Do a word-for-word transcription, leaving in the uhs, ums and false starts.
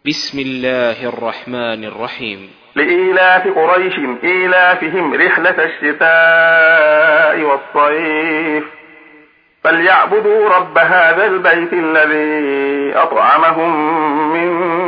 بسم الله الرحمن الرحيم. لإيلاف قريش إيلافهم رحلة الشتاء والصيف فليعبدوا رب هذا البيت الذي أطعمهم من